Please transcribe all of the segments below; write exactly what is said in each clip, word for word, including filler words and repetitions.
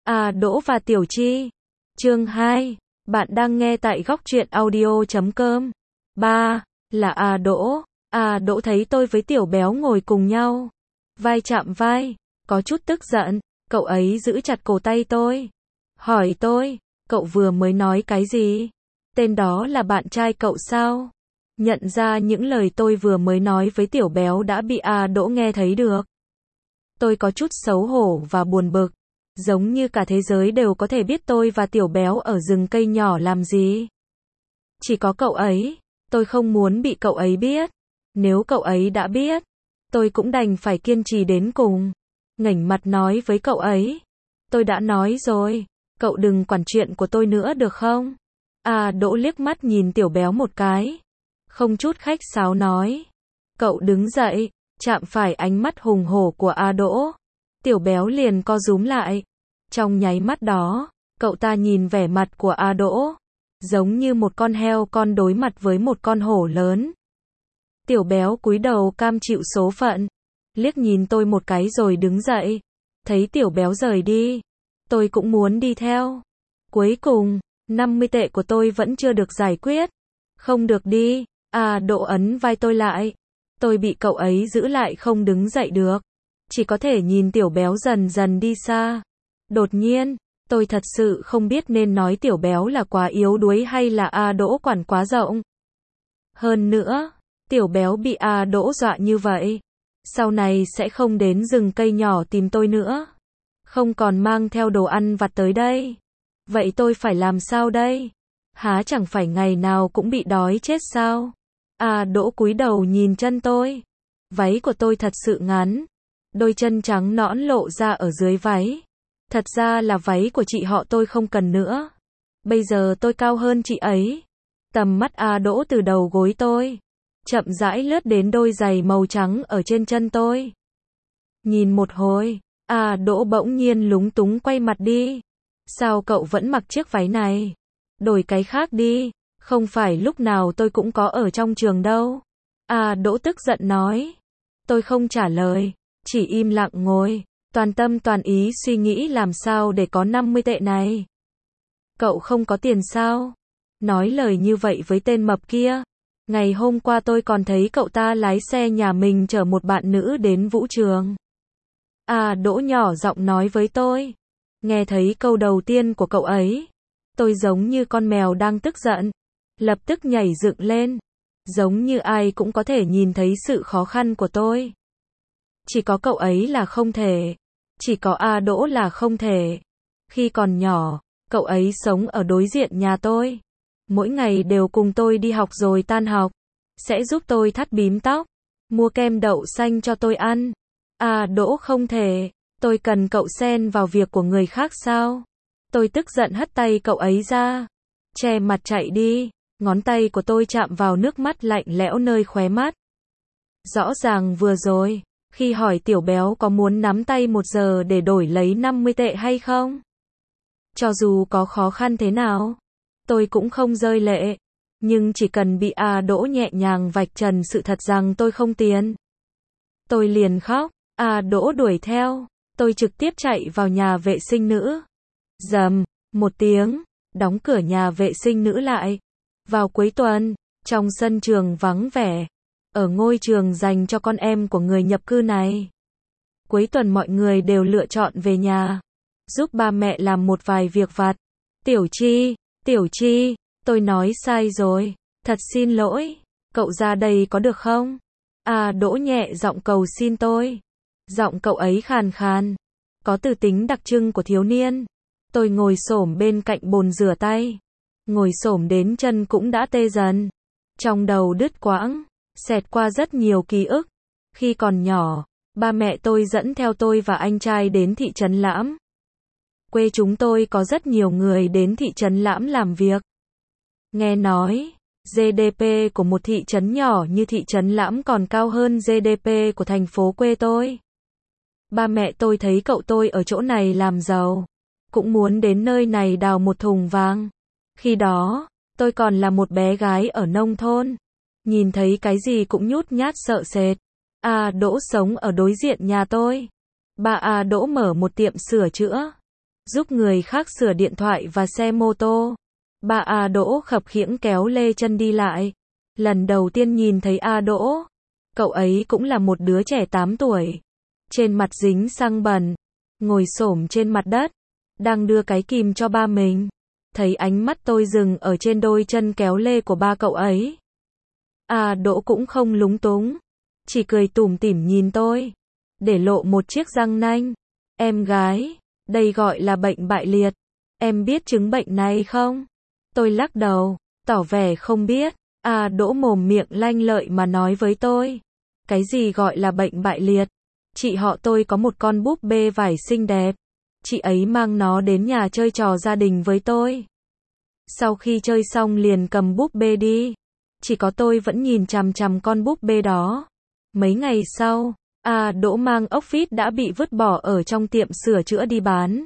A Đỗ và Tiểu Chi. Chương hai. Bạn đang nghe tại góc truyện audio chấm com. ba. Là A Đỗ. A Đỗ thấy tôi với Tiểu Béo ngồi cùng nhau, vai chạm vai, có chút tức giận. Cậu ấy giữ chặt cổ tay tôi, hỏi tôi, cậu vừa mới nói cái gì? Tên đó là bạn trai cậu sao? Nhận ra những lời tôi vừa mới nói với Tiểu Béo đã bị A Đỗ nghe thấy được. Tôi có chút xấu hổ và buồn bực, giống như cả thế giới đều có thể biết tôi và Tiểu Béo ở rừng cây nhỏ làm gì. Chỉ có cậu ấy, tôi không muốn bị cậu ấy biết. Nếu cậu ấy đã biết, tôi cũng đành phải kiên trì đến cùng. Ngẩng mặt nói với cậu ấy, tôi đã nói rồi, cậu đừng quản chuyện của tôi nữa được không? A Đỗ liếc mắt nhìn Tiểu Béo một cái, không chút khách sáo nói. Cậu đứng dậy, chạm phải ánh mắt hùng hổ của A Đỗ. Tiểu Béo liền co rúm lại. Trong nháy mắt đó, cậu ta nhìn vẻ mặt của A Đỗ, giống như một con heo con đối mặt với một con hổ lớn. Tiểu Béo cúi đầu cam chịu số phận, liếc nhìn tôi một cái rồi đứng dậy. Thấy Tiểu Béo rời đi, tôi cũng muốn đi theo. Cuối cùng, năm mươi tệ của tôi vẫn chưa được giải quyết. Không được đi. A Đỗ ấn vai tôi lại. Tôi bị cậu ấy giữ lại không đứng dậy được, chỉ có thể nhìn Tiểu Béo dần dần đi xa. Đột nhiên, tôi thật sự không biết nên nói Tiểu Béo là quá yếu đuối hay là A Đỗ quản quá rộng. Hơn nữa, Tiểu Béo bị A Đỗ dọa như vậy, sau này sẽ không đến rừng cây nhỏ tìm tôi nữa, không còn mang theo đồ ăn vặt tới đây. Vậy tôi phải làm sao đây? Há chẳng phải ngày nào cũng bị đói chết sao? A Đỗ cúi đầu nhìn chân tôi. Váy của tôi thật sự ngắn, đôi chân trắng nõn lộ ra ở dưới váy. Thật ra là váy của chị họ tôi không cần nữa. Bây giờ tôi cao hơn chị ấy. Tầm mắt A Đỗ từ đầu gối tôi, chậm rãi lướt đến đôi giày màu trắng ở trên chân tôi. Nhìn một hồi, A Đỗ bỗng nhiên lúng túng quay mặt đi. Sao cậu vẫn mặc chiếc váy này? Đổi cái khác đi, không phải lúc nào tôi cũng có ở trong trường đâu. A Đỗ tức giận nói. Tôi không trả lời, chỉ im lặng ngồi, toàn tâm toàn ý suy nghĩ làm sao để có năm mươi tệ này. Cậu không có tiền sao? Nói lời như vậy với tên mập kia. Ngày hôm qua tôi còn thấy cậu ta lái xe nhà mình chở một bạn nữ đến vũ trường. A Đỗ nhỏ giọng nói với tôi. Nghe thấy câu đầu tiên của cậu ấy, tôi giống như con mèo đang tức giận, lập tức nhảy dựng lên, giống như ai cũng có thể nhìn thấy sự khó khăn của tôi. Chỉ có cậu ấy là không thể, chỉ có A Đỗ là không thể. Khi còn nhỏ, cậu ấy sống ở đối diện nhà tôi, mỗi ngày đều cùng tôi đi học rồi tan học, sẽ giúp tôi thắt bím tóc, mua kem đậu xanh cho tôi ăn. A Đỗ không thể, tôi cần cậu xen vào việc của người khác sao? Tôi tức giận hất tay cậu ấy ra, che mặt chạy đi. Ngón tay của tôi chạm vào nước mắt lạnh lẽo nơi khóe mắt. Rõ ràng vừa rồi, khi hỏi Tiểu Béo có muốn nắm tay một giờ để đổi lấy năm mươi tệ hay không? Cho dù có khó khăn thế nào, tôi cũng không rơi lệ. Nhưng chỉ cần bị A Đỗ nhẹ nhàng vạch trần sự thật rằng tôi không tiền, tôi liền khóc. A Đỗ đuổi theo, tôi trực tiếp chạy vào nhà vệ sinh nữ. Rầm, một tiếng, đóng cửa nhà vệ sinh nữ lại. Vào cuối tuần, trong sân trường vắng vẻ, ở ngôi trường dành cho con em của người nhập cư này, cuối tuần mọi người đều lựa chọn về nhà, giúp ba mẹ làm một vài việc vặt. Tiểu Chi, Tiểu Chi, tôi nói sai rồi, thật xin lỗi, cậu ra đây có được không? A Đỗ nhẹ giọng cầu xin tôi. Giọng cậu ấy khàn khàn, có từ tính đặc trưng của thiếu niên. Tôi ngồi xổm bên cạnh bồn rửa tay, ngồi xổm đến chân cũng đã tê dần. Trong đầu đứt quãng, xẹt qua rất nhiều ký ức. Khi còn nhỏ, ba mẹ tôi dẫn theo tôi và anh trai đến thị trấn Lãm. Quê chúng tôi có rất nhiều người đến thị trấn Lãm làm việc. Nghe nói, giê đê pê của một thị trấn nhỏ như thị trấn Lãm còn cao hơn giê đê pê của thành phố quê tôi. Ba mẹ tôi thấy cậu tôi ở chỗ này làm giàu, cũng muốn đến nơi này đào một thùng vàng. Khi đó, tôi còn là một bé gái ở nông thôn, nhìn thấy cái gì cũng nhút nhát sợ sệt. A Đỗ sống ở đối diện nhà tôi. Ba A Đỗ mở một tiệm sửa chữa. giúp người khác sửa điện thoại và xe mô tô. Ba A Đỗ khập khiễng kéo lê chân đi lại. Lần đầu tiên nhìn thấy A Đỗ, cậu ấy cũng là một đứa trẻ tám tuổi. Trên mặt dính xăng bẩn, ngồi xổm trên mặt đất, đang đưa cái kìm cho ba mình. Thấy ánh mắt tôi dừng ở trên đôi chân kéo lê của ba cậu ấy. A Đỗ cũng không lúng túng, chỉ cười tủm tỉm nhìn tôi, để lộ một chiếc răng nanh. Em gái, đây gọi là bệnh bại liệt. Em biết chứng bệnh này không? Tôi lắc đầu, tỏ vẻ không biết. A Đỗ mồm miệng lanh lợi mà nói với tôi. Cái gì gọi là bệnh bại liệt? Chị họ tôi có một con búp bê vải xinh đẹp. Chị ấy mang nó đến nhà chơi trò gia đình với tôi. Sau khi chơi xong liền cầm búp bê đi. Chỉ có tôi vẫn nhìn chằm chằm con búp bê đó. Mấy ngày sau, A Đỗ mang ốc vít đã bị vứt bỏ ở trong tiệm sửa chữa đi bán.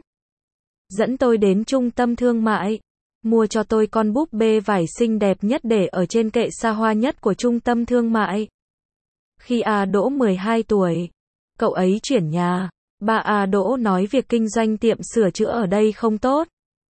Dẫn tôi đến trung tâm thương mại, mua cho tôi con búp bê vải xinh đẹp nhất để ở trên kệ xa hoa nhất của trung tâm thương mại. Khi A Đỗ mười hai tuổi, cậu ấy chuyển nhà. Ba A Đỗ nói việc kinh doanh tiệm sửa chữa ở đây không tốt,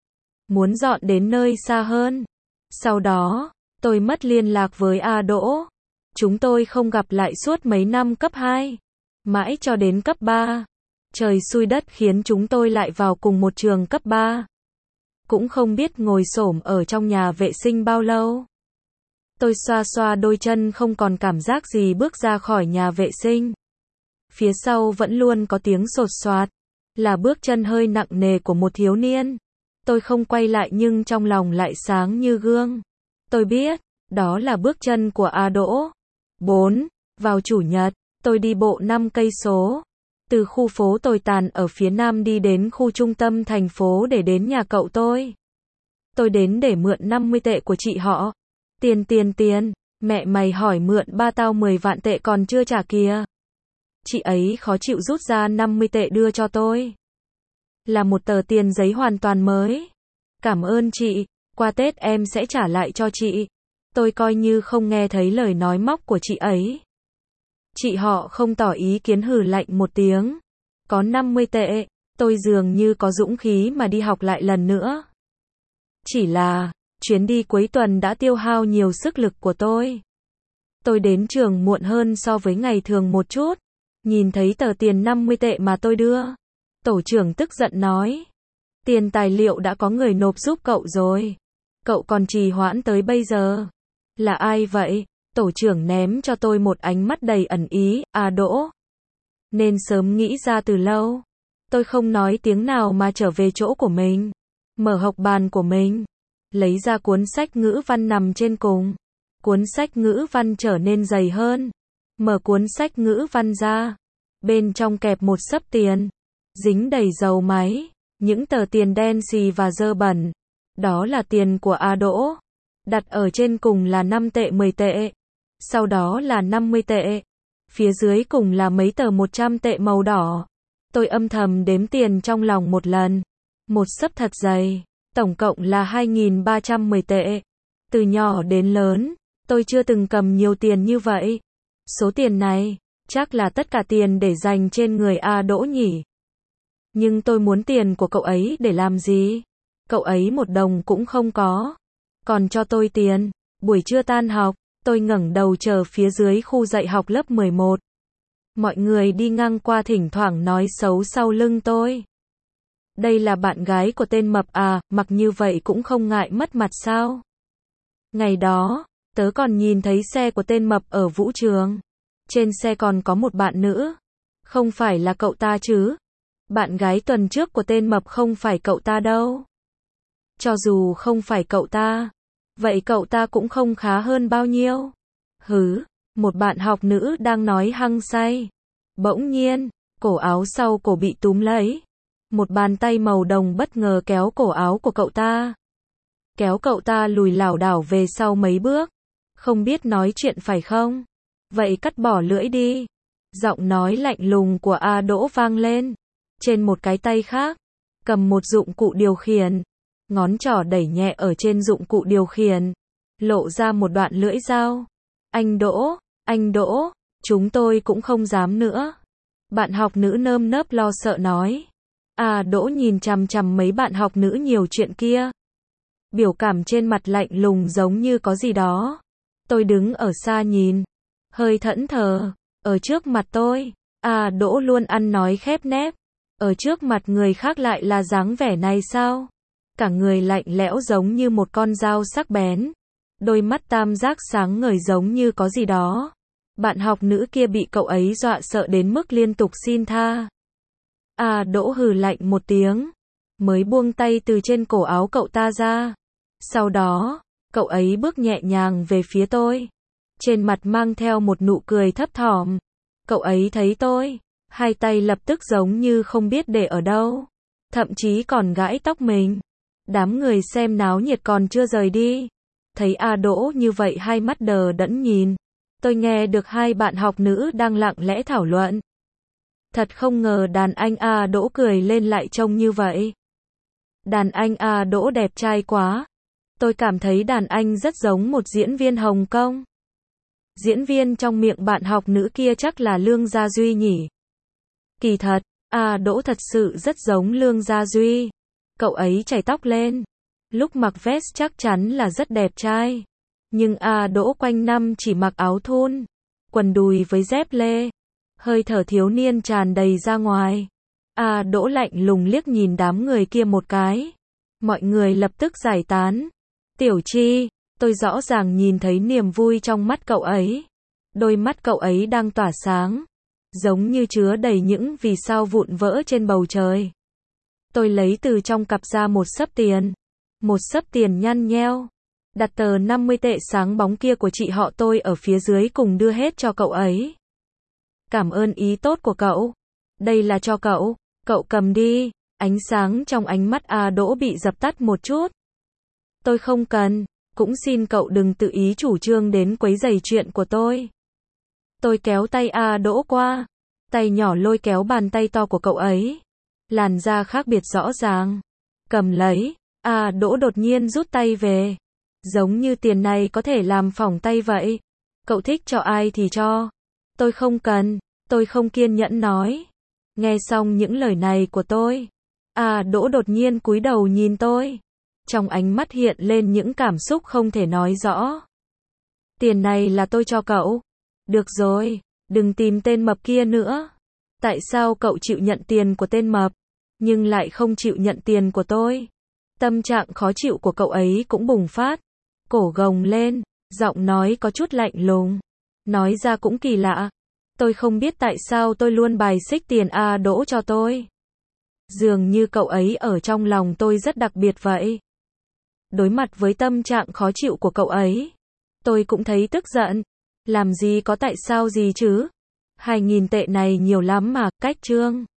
muốn dọn đến nơi xa hơn. Sau đó, tôi mất liên lạc với A Đỗ. Chúng tôi không gặp lại suốt mấy năm cấp hai, mãi cho đến cấp ba. Trời xui đất khiến chúng tôi lại vào cùng một trường cấp ba. Cũng không biết ngồi xổm ở trong nhà vệ sinh bao lâu. Tôi xoa xoa đôi chân không còn cảm giác gì bước ra khỏi nhà vệ sinh. Phía sau vẫn luôn có tiếng sột soạt, là bước chân hơi nặng nề của một thiếu niên. Tôi không quay lại nhưng trong lòng lại sáng như gương. Tôi biết, đó là bước chân của A Đỗ. bốn. Vào chủ nhật, tôi đi bộ năm cây số. Từ khu phố tồi tàn ở phía nam đi đến khu trung tâm thành phố để đến nhà cậu tôi. Tôi đến để mượn năm mươi tệ của chị họ. Tiền tiền tiền, mẹ mày hỏi mượn ba tao mười vạn tệ còn chưa trả kìa. Chị ấy khó chịu rút ra năm mươi tệ đưa cho tôi. Là một tờ tiền giấy hoàn toàn mới. Cảm ơn chị, qua Tết em sẽ trả lại cho chị. Tôi coi như không nghe thấy lời nói móc của chị ấy. Chị họ không tỏ ý kiến hừ lạnh một tiếng. Có năm mươi tệ, tôi dường như có dũng khí mà đi học lại lần nữa. Chỉ là, chuyến đi cuối tuần đã tiêu hao nhiều sức lực của tôi. Tôi đến trường muộn hơn so với ngày thường một chút. Nhìn thấy tờ tiền năm mươi tệ mà tôi đưa. Tổ trưởng tức giận nói. Tiền tài liệu đã có người nộp giúp cậu rồi. Cậu còn trì hoãn tới bây giờ. Là ai vậy? Tổ trưởng ném cho tôi một ánh mắt đầy ẩn ý. A Đỗ. Nên sớm nghĩ ra từ lâu. Tôi không nói tiếng nào mà trở về chỗ của mình. Mở học bàn của mình. Lấy ra cuốn sách ngữ văn nằm trên cùng. Cuốn sách ngữ văn trở nên dày hơn. Mở cuốn sách ngữ văn ra. Bên trong kẹp một xấp tiền. Dính đầy dầu máy. Những tờ tiền đen xì và dơ bẩn. Đó là tiền của A Đỗ. Đặt ở trên cùng là năm tệ mười tệ. Sau đó là năm mươi tệ. Phía dưới cùng là mấy tờ một trăm tệ màu đỏ. Tôi âm thầm đếm tiền trong lòng một lần. Một xấp thật dày. Tổng cộng là hai nghìn ba trăm mười tệ. Từ nhỏ đến lớn, tôi chưa từng cầm nhiều tiền như vậy. Số tiền này, chắc là tất cả tiền để dành trên người A Đỗ nhỉ. Nhưng tôi muốn tiền của cậu ấy để làm gì? Cậu ấy một đồng cũng không có. Còn cho tôi tiền. Buổi trưa tan học, tôi ngẩng đầu chờ phía dưới khu dạy học lớp mười một. Mọi người đi ngang qua thỉnh thoảng nói xấu sau lưng tôi. Đây là bạn gái của tên mập à, mặc như vậy cũng không ngại mất mặt sao? Ngày đó, tớ còn nhìn thấy xe của tên mập ở vũ trường. Trên xe còn có một bạn nữ. Không phải là cậu ta chứ? Bạn gái tuần trước của tên mập không phải cậu ta đâu. Cho dù không phải cậu ta, vậy cậu ta cũng không khá hơn bao nhiêu. Hứ, một bạn học nữ đang nói hăng say. Bỗng nhiên, cổ áo sau cổ bị túm lấy. Một bàn tay màu đồng bất ngờ kéo cổ áo của cậu ta. Kéo cậu ta lùi lảo đảo về sau mấy bước. Không biết nói chuyện phải không? Vậy cắt bỏ lưỡi đi. Giọng nói lạnh lùng của A Đỗ vang lên. Trên một cái tay khác, cầm một dụng cụ điều khiển. Ngón trỏ đẩy nhẹ ở trên dụng cụ điều khiển. Lộ ra một đoạn lưỡi dao. Anh Đỗ, anh Đỗ, chúng tôi cũng không dám nữa. Bạn học nữ nơm nớp lo sợ nói. A Đỗ nhìn chằm chằm mấy bạn học nữ nhiều chuyện kia. Biểu cảm trên mặt lạnh lùng giống như có gì đó. Tôi đứng ở xa nhìn. Hơi thẫn thờ. Ở trước mặt tôi, A Đỗ luôn ăn nói khép nép. Ở trước mặt người khác lại là dáng vẻ này sao? Cả người lạnh lẽo giống như một con dao sắc bén. Đôi mắt tam giác sáng ngời giống như có gì đó. Bạn học nữ kia bị cậu ấy dọa sợ đến mức liên tục xin tha. A Đỗ hừ lạnh một tiếng. Mới buông tay từ trên cổ áo cậu ta ra. Sau đó, cậu ấy bước nhẹ nhàng về phía tôi. Trên mặt mang theo một nụ cười thấp thỏm. Cậu ấy thấy tôi. Hai tay lập tức giống như không biết để ở đâu. Thậm chí còn gãi tóc mình. Đám người xem náo nhiệt còn chưa rời đi. Thấy A Đỗ như vậy hai mắt đờ đẫn nhìn. Tôi nghe được hai bạn học nữ đang lặng lẽ thảo luận. Thật không ngờ đàn anh A Đỗ cười lên lại trông như vậy. Đàn anh A Đỗ đẹp trai quá. Tôi cảm thấy đàn anh rất giống một diễn viên Hồng Kông. Diễn viên trong miệng bạn học nữ kia chắc là Lương Gia Duy nhỉ. Kỳ thật, A Đỗ thật sự rất giống Lương Gia Duy. Cậu ấy chải tóc lên. Lúc mặc vest chắc chắn là rất đẹp trai. Nhưng A Đỗ quanh năm chỉ mặc áo thun, quần đùi với dép lê. Hơi thở thiếu niên tràn đầy ra ngoài. A Đỗ lạnh lùng liếc nhìn đám người kia một cái. Mọi người lập tức giải tán. Tiểu Chi, tôi rõ ràng nhìn thấy niềm vui trong mắt cậu ấy. Đôi mắt cậu ấy đang tỏa sáng. Giống như chứa đầy những vì sao vụn vỡ trên bầu trời. Tôi lấy từ trong cặp ra một xấp tiền. Một xấp tiền nhăn nheo. Đặt tờ năm mươi tệ sáng bóng kia của chị họ tôi ở phía dưới cùng đưa hết cho cậu ấy. Cảm ơn ý tốt của cậu. Đây là cho cậu. Cậu cầm đi. Ánh sáng trong ánh mắt A Đỗ bị dập tắt một chút. Tôi không cần. Cũng xin cậu đừng tự ý chủ trương đến quấy rầy chuyện của tôi. Tôi kéo tay A Đỗ qua. Tay nhỏ lôi kéo bàn tay to của cậu ấy. Làn da khác biệt rõ ràng. Cầm lấy. A Đỗ đột nhiên rút tay về. Giống như tiền này có thể làm phỏng tay vậy. Cậu thích cho ai thì cho. Tôi không cần. Tôi không kiên nhẫn nói. Nghe xong những lời này của tôi. A Đỗ đột nhiên cúi đầu nhìn tôi. Trong ánh mắt hiện lên những cảm xúc không thể nói rõ. Tiền này là tôi cho cậu. Được rồi. Đừng tìm tên mập kia nữa. Tại sao cậu chịu nhận tiền của tên mập, nhưng lại không chịu nhận tiền của tôi? Tâm trạng khó chịu của cậu ấy cũng bùng phát. Cổ gồng lên, giọng nói có chút lạnh lùng. Nói ra cũng kỳ lạ. Tôi không biết tại sao tôi luôn bài xích tiền A Đỗ cho tôi. Dường như cậu ấy ở trong lòng tôi rất đặc biệt vậy. Đối mặt với tâm trạng khó chịu của cậu ấy, tôi cũng thấy tức giận. Làm gì có tại sao gì chứ? Hai nghìn tệ này nhiều lắm mà, cách trương.